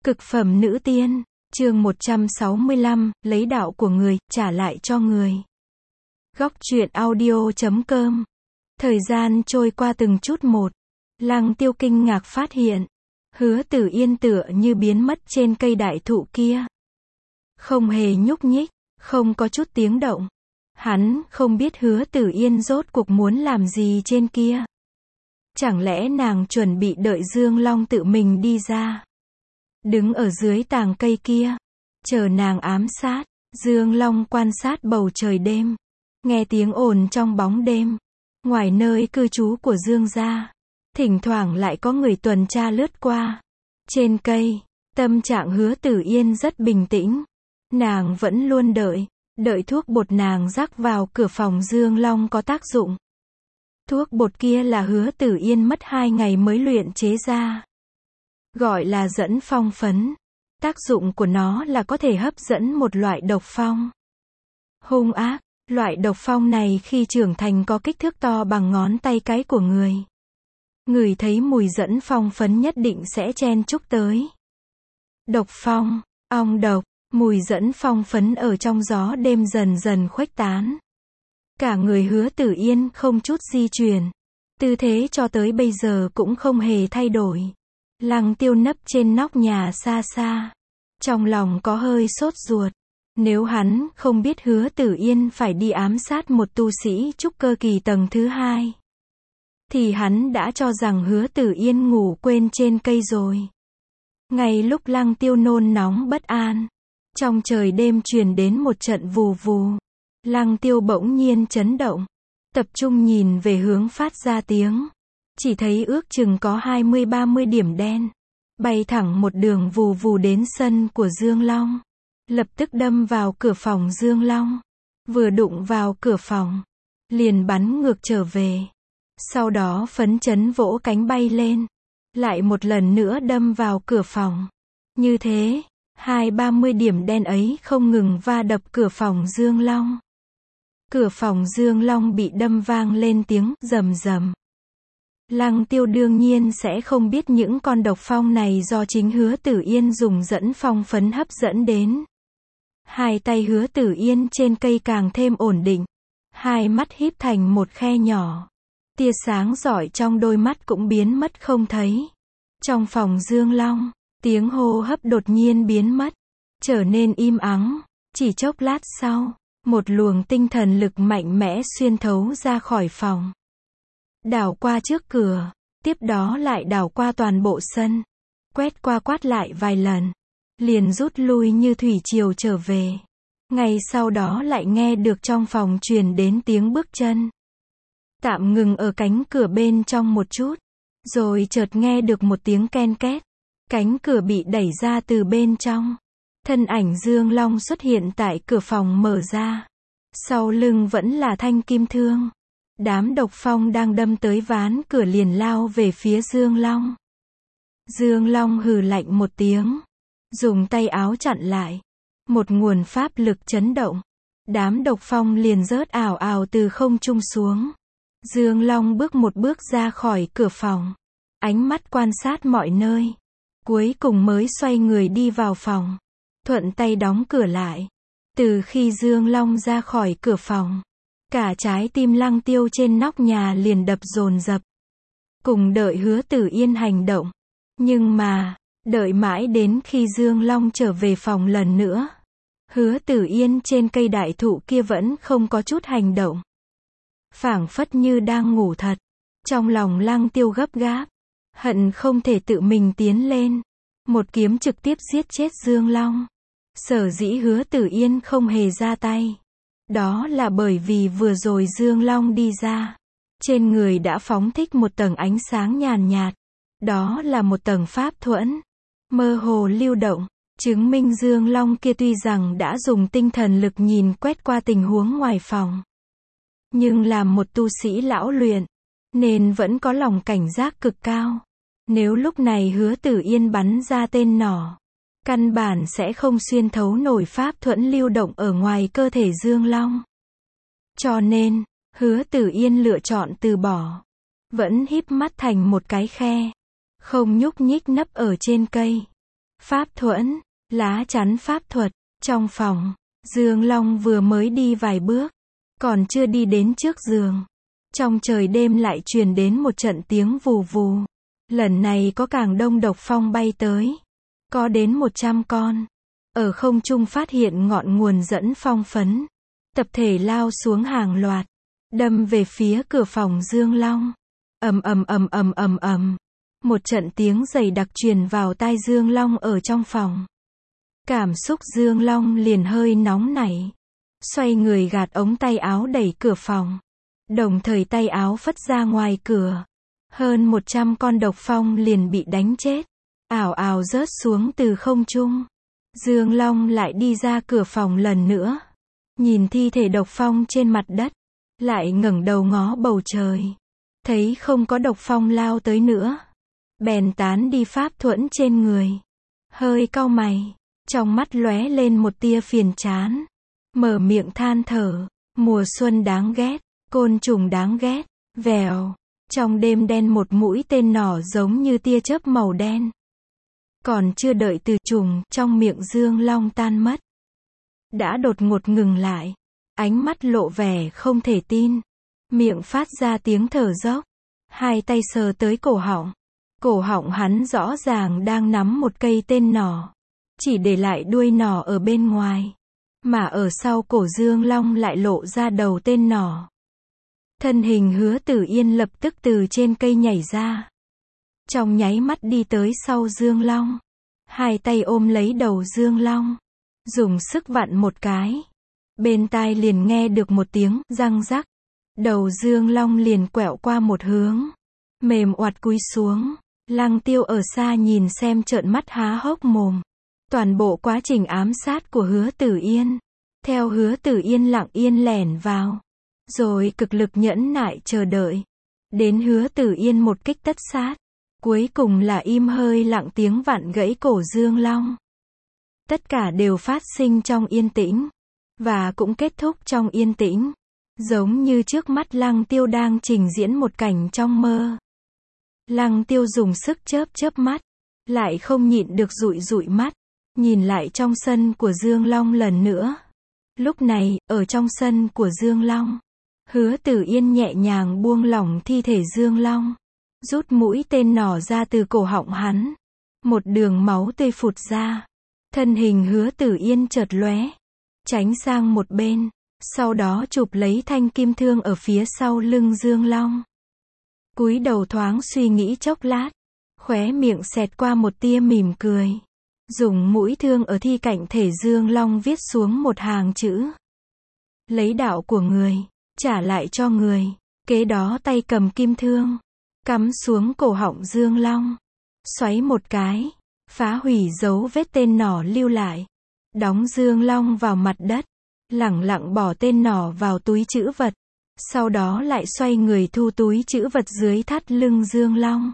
Cực phẩm nữ tiên, chương 165, lấy đạo của người, trả lại cho người. Góc truyện audio.com. Thời gian trôi qua từng chút một. Lăng Tiêu kinh ngạc phát hiện, Hứa Tử Yên tựa như biến mất trên cây đại thụ kia. Không hề nhúc nhích, không có chút tiếng động. Hắn không biết Hứa Tử Yên rốt cuộc muốn làm gì trên kia. Chẳng lẽ nàng chuẩn bị đợi Dương Long tự mình đi ra, đứng ở dưới tàng cây kia, chờ nàng ám sát. Dương Long quan sát bầu trời đêm, nghe tiếng ồn trong bóng đêm, ngoài nơi cư trú của Dương gia, thỉnh thoảng lại có người tuần tra lướt qua. Trên cây, tâm trạng Hứa Tử Yên rất bình tĩnh. Nàng vẫn luôn đợi thuốc bột nàng rắc vào cửa phòng Dương Long có tác dụng. Thuốc bột kia là Hứa Tử Yên mất 2 ngày mới luyện chế ra. Gọi là dẫn phong phấn. Tác dụng của nó là có thể hấp dẫn một loại độc phong hung ác. Loại độc phong này khi trưởng thành có kích thước to bằng ngón tay cái của người. Người thấy mùi dẫn phong phấn nhất định sẽ chen chúc tới. Độc phong, ong độc, mùi dẫn phong phấn ở trong gió đêm dần dần khuếch tán. Cả người Hứa Tử Yên không chút di chuyển. Tư thế cho tới bây giờ cũng không hề thay đổi. Lăng Tiêu nấp trên nóc nhà xa xa. Trong lòng có hơi sốt ruột. Nếu hắn không biết Hứa Tử Yên phải đi ám sát một tu sĩ trúc cơ kỳ tầng thứ 2, thì hắn đã cho rằng Hứa Tử Yên ngủ quên trên cây rồi. Ngay lúc Lăng Tiêu nôn nóng bất an, trong trời đêm truyền đến một trận vù vù. Lăng Tiêu bỗng nhiên chấn động, tập trung nhìn về hướng phát ra tiếng. Chỉ thấy ước chừng có 20-30 điểm đen, bay thẳng một đường vù vù đến sân của Dương Long. Lập tức đâm vào cửa phòng Dương Long. Vừa đụng vào cửa phòng, liền bắn ngược trở về. Sau đó phấn chấn vỗ cánh bay lên, lại một lần nữa đâm vào cửa phòng. Như thế, 20-30 điểm đen ấy không ngừng va đập cửa phòng Dương Long. Cửa phòng Dương Long bị đâm vang lên tiếng rầm rầm. Lăng Tiêu đương nhiên sẽ không biết những con độc phong này do chính Hứa Tử Yên dùng dẫn phong phấn hấp dẫn đến. Hai tay Hứa Tử Yên trên cây càng thêm ổn định. Hai mắt híp thành một khe nhỏ. Tia sáng rọi trong đôi mắt cũng biến mất không thấy. Trong phòng Dương Long, tiếng hô hấp đột nhiên biến mất, trở nên im ắng. Chỉ chốc lát sau, một luồng tinh thần lực mạnh mẽ xuyên thấu ra khỏi phòng, đảo qua trước cửa, tiếp đó lại đảo qua toàn bộ sân, quét qua quát lại vài lần, liền rút lui như thủy triều trở về. Ngay sau đó lại nghe được trong phòng truyền đến tiếng bước chân. Tạm ngừng ở cánh cửa bên trong một chút, rồi chợt nghe được một tiếng ken két. Cánh cửa bị đẩy ra từ bên trong. Thân ảnh Dương Long xuất hiện tại cửa phòng mở ra. Sau lưng vẫn là thanh kim thương. Đám độc phong đang đâm tới ván cửa liền lao về phía Dương Long. Dương Long hừ lạnh một tiếng, dùng tay áo chặn lại. Một nguồn pháp lực chấn động. Đám độc phong liền rớt ảo ảo từ không trung xuống. Dương Long bước một bước ra khỏi cửa phòng. Ánh mắt quan sát mọi nơi. Cuối cùng mới xoay người đi vào phòng. Thuận tay đóng cửa lại. Từ khi Dương Long ra khỏi cửa phòng, cả trái tim Lăng Tiêu trên nóc nhà liền đập dồn dập. Cùng đợi Hứa Tử Yên hành động. Nhưng mà, đợi mãi đến khi Dương Long trở về phòng lần nữa, Hứa Tử Yên trên cây đại thụ kia vẫn không có chút hành động. Phảng phất như đang ngủ thật. Trong lòng Lăng Tiêu gấp gáp, hận không thể tự mình tiến lên, một kiếm trực tiếp giết chết Dương Long. Sở dĩ Hứa Tử Yên không hề ra tay, đó là bởi vì vừa rồi Dương Long đi ra, trên người đã phóng thích một tầng ánh sáng nhàn nhạt. Đó là một tầng pháp thuẫn, mơ hồ lưu động, chứng minh Dương Long kia tuy rằng đã dùng tinh thần lực nhìn quét qua tình huống ngoài phòng, nhưng làm một tu sĩ lão luyện, nên vẫn có lòng cảnh giác cực cao. Nếu lúc này Hứa Tử Yên bắn ra tên nỏ, căn bản sẽ không xuyên thấu nổi pháp thuẫn lưu động ở ngoài cơ thể Dương Long. Cho nên, Hứa Tử Yên lựa chọn từ bỏ. Vẫn híp mắt thành một cái khe, không nhúc nhích nấp ở trên cây. Pháp thuẫn, lá chắn pháp thuật. Trong phòng, Dương Long vừa mới đi vài bước, còn chưa đi đến trước giường. Trong trời đêm lại truyền đến một trận tiếng vù vù. Lần này có càng đông độc phong bay tới. Có đến 100 con. Ở không trung phát hiện ngọn nguồn dẫn phong phấn. Tập thể lao xuống hàng loạt. Đâm về phía cửa phòng Dương Long. Ầm ầm ầm ầm ầm ầm. Một trận tiếng dày đặc truyền vào tai Dương Long ở trong phòng. Cảm xúc Dương Long liền hơi nóng nảy. Xoay người gạt ống tay áo đẩy cửa phòng. Đồng thời tay áo phất ra ngoài cửa. Hơn 100 con độc phong liền bị đánh chết. Ào ào rớt xuống từ không trung. Dương Long lại đi ra cửa phòng lần nữa. Nhìn thi thể độc phong trên mặt đất. Lại ngẩng đầu ngó bầu trời. Thấy không có độc phong lao tới nữa. Bèn tán đi pháp thuẫn trên người. Hơi cau mày. Trong mắt lóe lên một tia phiền chán. Mở miệng than thở. Mùa xuân đáng ghét. Côn trùng đáng ghét. Vèo. Trong đêm đen một mũi tên nỏ giống như tia chớp màu đen. Còn chưa đợi từ trùng trong miệng Dương Long tan mất. Đã đột ngột ngừng lại. Ánh mắt lộ vẻ không thể tin. Miệng phát ra tiếng thở dốc. Hai tay sờ tới cổ họng. Cổ họng hắn rõ ràng đang nắm một cây tên nỏ. Chỉ để lại đuôi nỏ ở bên ngoài. Mà ở sau cổ Dương Long lại lộ ra đầu tên nỏ. Thân hình Hứa Tử Yên lập tức từ trên cây nhảy ra. Trong nháy mắt đi tới sau Dương Long. Hai tay ôm lấy đầu Dương Long. Dùng sức vặn một cái. Bên tai liền nghe được một tiếng răng rắc. Đầu Dương Long liền quẹo qua một hướng. Mềm oặt cúi xuống. Lăng Tiêu ở xa nhìn xem trợn mắt há hốc mồm. Toàn bộ quá trình ám sát của Hứa Tử Yên. Theo Hứa Tử Yên lặng yên lẻn vào. Rồi cực lực nhẫn nại chờ đợi. Đến Hứa Tử Yên một kích tất sát. Cuối cùng là im hơi lặng tiếng vặn gãy cổ Dương Long. Tất cả đều phát sinh trong yên tĩnh. Và cũng kết thúc trong yên tĩnh. Giống như trước mắt Lăng Tiêu đang trình diễn một cảnh trong mơ. Lăng Tiêu dùng sức chớp mắt. Lại không nhịn được dụi mắt. Nhìn lại trong sân của Dương Long lần nữa. Lúc này, ở trong sân của Dương Long. Hứa Tử Yên nhẹ nhàng buông lỏng thi thể Dương Long. Rút mũi tên nỏ ra từ cổ họng hắn. Một đường máu tươi phụt ra. Thân hình Hứa Tử Yên chợt lóe. Tránh sang một bên. Sau đó chụp lấy thanh kim thương ở phía sau lưng Dương Long. Cúi đầu thoáng suy nghĩ chốc lát. Khóe miệng xẹt qua một tia mỉm cười. Dùng mũi thương ở thi cạnh thể Dương Long viết xuống một hàng chữ. Lấy đạo của người, trả lại cho người. Kế đó tay cầm kim thương. Cắm xuống cổ họng Dương Long. Xoáy một cái. Phá hủy dấu vết tên nỏ lưu lại. Đóng Dương Long vào mặt đất. Lẳng lặng bỏ tên nỏ vào túi trữ vật. Sau đó lại xoay người thu túi trữ vật dưới thắt lưng Dương Long.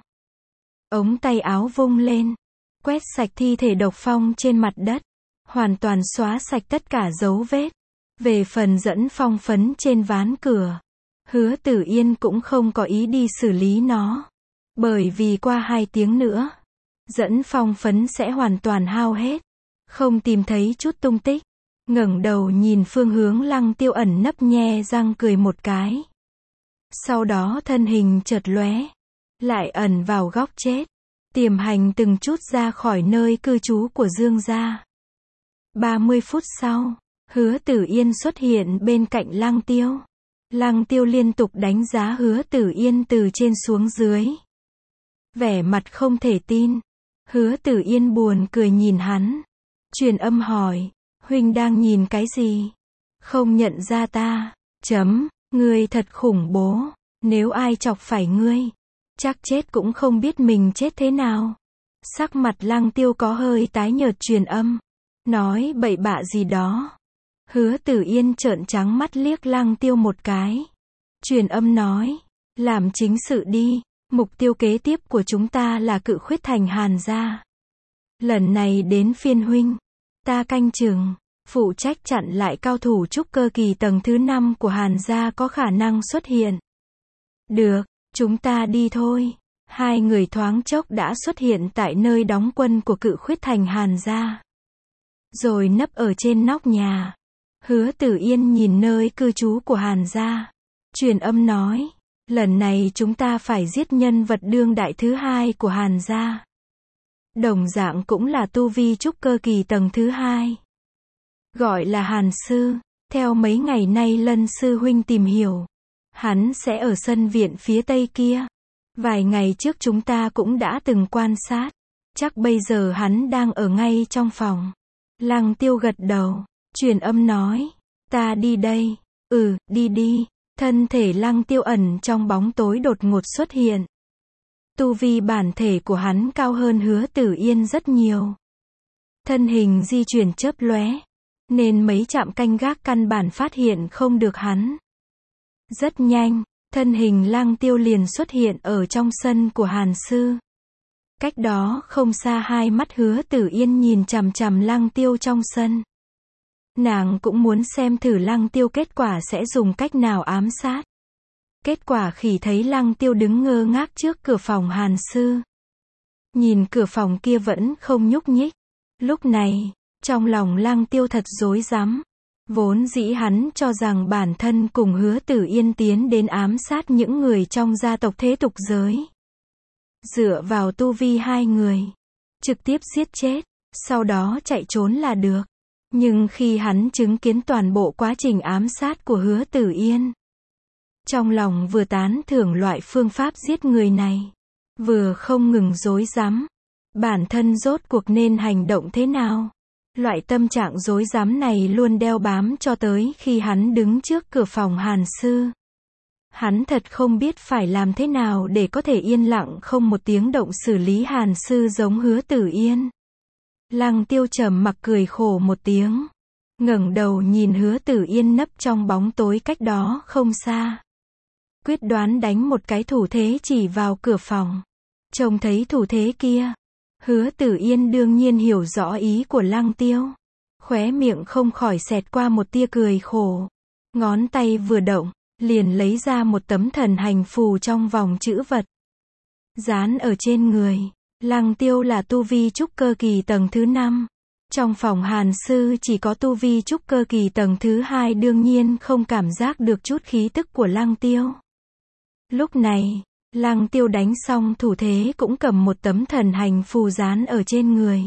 Ống tay áo vung lên. Quét sạch thi thể độc phong trên mặt đất. Hoàn toàn xóa sạch tất cả dấu vết. Về phần dẫn phong phấn trên ván cửa. Hứa Tử Yên cũng không có ý đi xử lý nó. Bởi vì qua 2 tiếng nữa. Dẫn phong phấn sẽ hoàn toàn hao hết. Không tìm thấy chút tung tích. Ngẩng đầu nhìn phương hướng Lăng Tiêu ẩn nấp nhe răng cười một cái. Sau đó thân hình chợt lóe. Lại ẩn vào góc chết. Tiềm hành từng chút ra khỏi nơi cư trú của Dương gia. 30 phút sau, Hứa Tử Yên xuất hiện bên cạnh Lăng Tiêu. Lăng Tiêu liên tục đánh giá Hứa Tử Yên từ trên xuống dưới. Vẻ mặt không thể tin. Hứa Tử Yên buồn cười nhìn hắn. Truyền âm hỏi, huynh đang nhìn cái gì? Không nhận ra ta. Ngươi thật khủng bố. Nếu ai chọc phải ngươi, chắc chết cũng không biết mình chết thế nào. Sắc mặt Lăng Tiêu có hơi tái nhợt truyền âm. Nói bậy bạ gì đó. Hứa Tử Yên trợn trắng mắt liếc Lăng Tiêu một cái. Truyền âm nói. Làm chính sự đi. Mục tiêu kế tiếp của chúng ta là Cự Khuyết Thành Hàn gia. Lần này đến phiên huynh. Ta canh chừng. Phụ trách chặn lại cao thủ trúc cơ kỳ tầng thứ 5 của Hàn gia có khả năng xuất hiện. Được, chúng ta đi thôi. Hai người thoáng chốc đã xuất hiện tại nơi đóng quân của Cự Khuyết Thành Hàn gia. Rồi nấp ở trên nóc nhà. Hứa Tử Yên nhìn nơi cư trú của Hàn gia. Truyền âm nói, lần này chúng ta phải giết nhân vật đương đại thứ hai của Hàn gia. Đồng dạng cũng là tu vi trúc cơ kỳ tầng thứ hai. Gọi là Hàn sư. Theo mấy ngày nay Lân sư huynh tìm hiểu, hắn sẽ ở sân viện phía tây kia. Vài ngày trước chúng ta cũng đã từng quan sát. Chắc bây giờ hắn đang ở ngay trong phòng. Lăng Tiêu gật đầu. Truyền âm nói, ta đi đây. Đi đi. Thân thể Lăng Tiêu ẩn trong bóng tối đột ngột xuất hiện. Tu vi bản thể của hắn cao hơn Hứa Tử Yên rất nhiều. Thân hình di chuyển chớp lóe, nên mấy trạm canh gác căn bản phát hiện không được hắn. Rất nhanh, thân hình Lăng Tiêu liền xuất hiện ở trong sân của Hàn sư. Cách đó không xa hai mắt Hứa Tử Yên nhìn chằm chằm Lăng Tiêu trong sân. Nàng cũng muốn xem thử Lăng Tiêu kết quả sẽ dùng cách nào ám sát. Kết quả khi thấy Lăng Tiêu đứng ngơ ngác trước cửa phòng Hàn sư. Nhìn cửa phòng kia vẫn không nhúc nhích. Lúc này, trong lòng Lăng Tiêu thật rối rắm. Vốn dĩ hắn cho rằng bản thân cùng Hứa Tử Yên tiến đến ám sát những người trong gia tộc thế tục giới. Dựa vào tu vi hai người, trực tiếp giết chết, sau đó chạy trốn là được. Nhưng khi hắn chứng kiến toàn bộ quá trình ám sát của Hứa Tử Yên, trong lòng vừa tán thưởng loại phương pháp giết người này, vừa không ngừng rối rắm. Bản thân rốt cuộc nên hành động thế nào? Loại tâm trạng rối rắm này luôn đeo bám cho tới khi hắn đứng trước cửa phòng Hàn sư. Hắn thật không biết phải làm thế nào để có thể yên lặng không một tiếng động xử lý Hàn sư giống Hứa Tử Yên. Lăng Tiêu trầm mặc cười khổ một tiếng, ngẩng đầu nhìn Hứa Tử Yên nấp trong bóng tối cách đó không xa. Quyết đoán đánh một cái thủ thế chỉ vào cửa phòng. Trông thấy thủ thế kia, Hứa Tử Yên đương nhiên hiểu rõ ý của Lăng Tiêu. Khóe miệng không khỏi xẹt qua một tia cười khổ. Ngón tay vừa động, liền lấy ra một tấm thần hành phù trong vòng chữ vật. Dán ở trên người. Lăng Tiêu là tu vi trúc cơ kỳ tầng thứ 5. Trong phòng Hàn sư chỉ có tu vi trúc cơ kỳ tầng thứ 2 đương nhiên không cảm giác được chút khí tức của Lăng Tiêu. Lúc này, Lăng Tiêu đánh xong thủ thế cũng cầm một tấm thần hành phù dán ở trên người.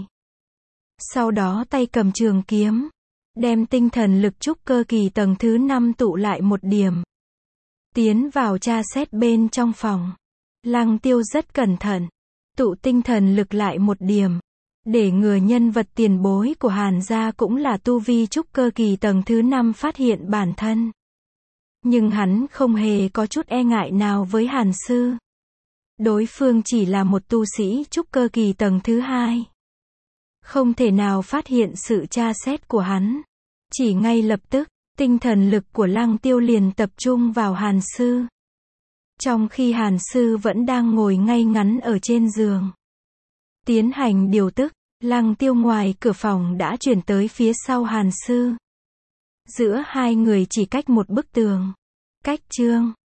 Sau đó tay cầm trường kiếm, đem tinh thần lực trúc cơ kỳ tầng thứ 5 tụ lại một điểm. Tiến vào tra xét bên trong phòng. Lăng Tiêu rất cẩn thận, tụ tinh thần lực lại một điểm, để ngừa nhân vật tiền bối của Hàn gia cũng là tu vi trúc cơ kỳ tầng thứ 5 phát hiện bản thân. Nhưng hắn không hề có chút e ngại nào với Hàn sư. Đối phương chỉ là một tu sĩ trúc cơ kỳ tầng thứ 2. Không thể nào phát hiện sự tra xét của hắn. Chỉ ngay lập tức, tinh thần lực của Lăng Tiêu liền tập trung vào Hàn sư. Trong khi Hàn sư vẫn đang ngồi ngay ngắn ở trên giường. Tiến hành điều tức, Lăng Tiêu ngoài cửa phòng đã chuyển tới phía sau Hàn sư. Giữa hai người chỉ cách một bức tường. Cách chương